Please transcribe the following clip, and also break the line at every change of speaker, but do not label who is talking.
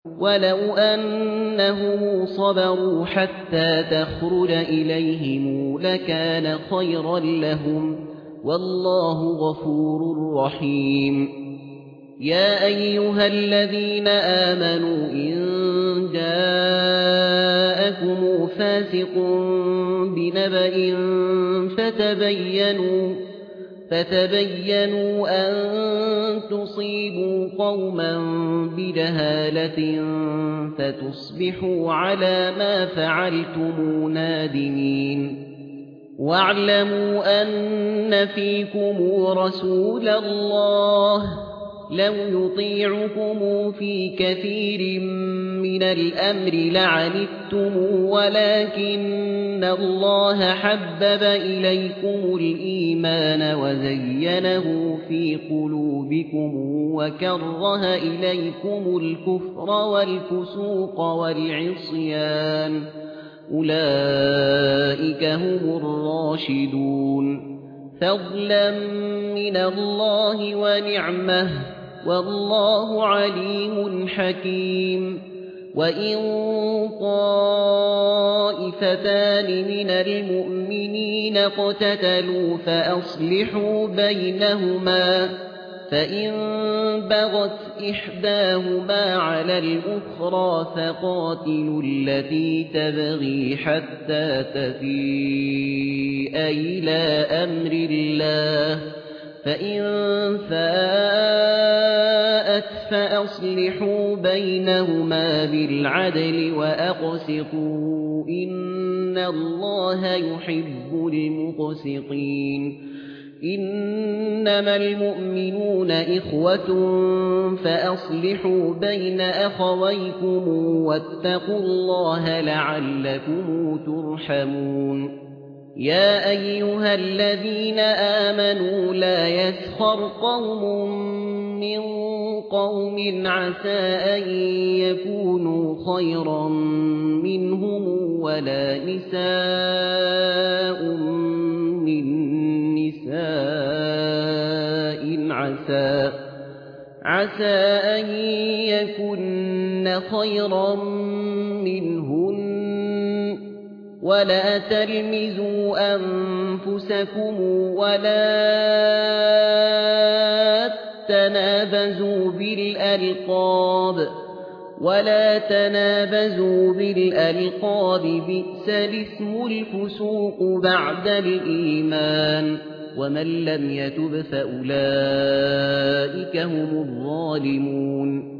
ولو أنهم صبروا حتى تخرج إليهم لكان خيرا لهم والله غفور رحيم يا أيها الذين آمنوا إن جاءكم فاسق بنبأ فتبينوا أن تصيبوا قوما بجهالة فتصبحوا على ما فعلتم نادمين واعلموا أن فيكم رسول الله لو يطيعكم في كثير من الأمر لعنتم ولكن الله حبب إليكم الإيمان وزينه في قلوبكم وكره إليكم الكفر والفسوق والعصيان أولئك هم الراشدون فضلا من الله ونعمه والله عليم حكيم وإن طائفتان من المؤمنين اقتتلوا فأصلحوا بينهما فإن بغت إحداهما على الأخرى فقاتلوا التي تبغي حتى تفيء إلى أمر الله فإن فاءت فأصلحوا بينهما بالعدل وأقسطوا إن الله يحب المقسطين إنما المؤمنون إخوة فأصلحوا بين أخويكم واتقوا الله لعلكم ترحمون يا أيها الذين آمنوا لا يسخر قوم من قوم عسى أن يكونوا خيرا منهم ولا نساء من نساء عسى أن يكن خيرا منهن ولا تلمزوا أنفسكم ولا تنابزوا بالألقاب بئس الاسم الفسوق بعد الإيمان ومن لم يتب فأولئك هم الظالمون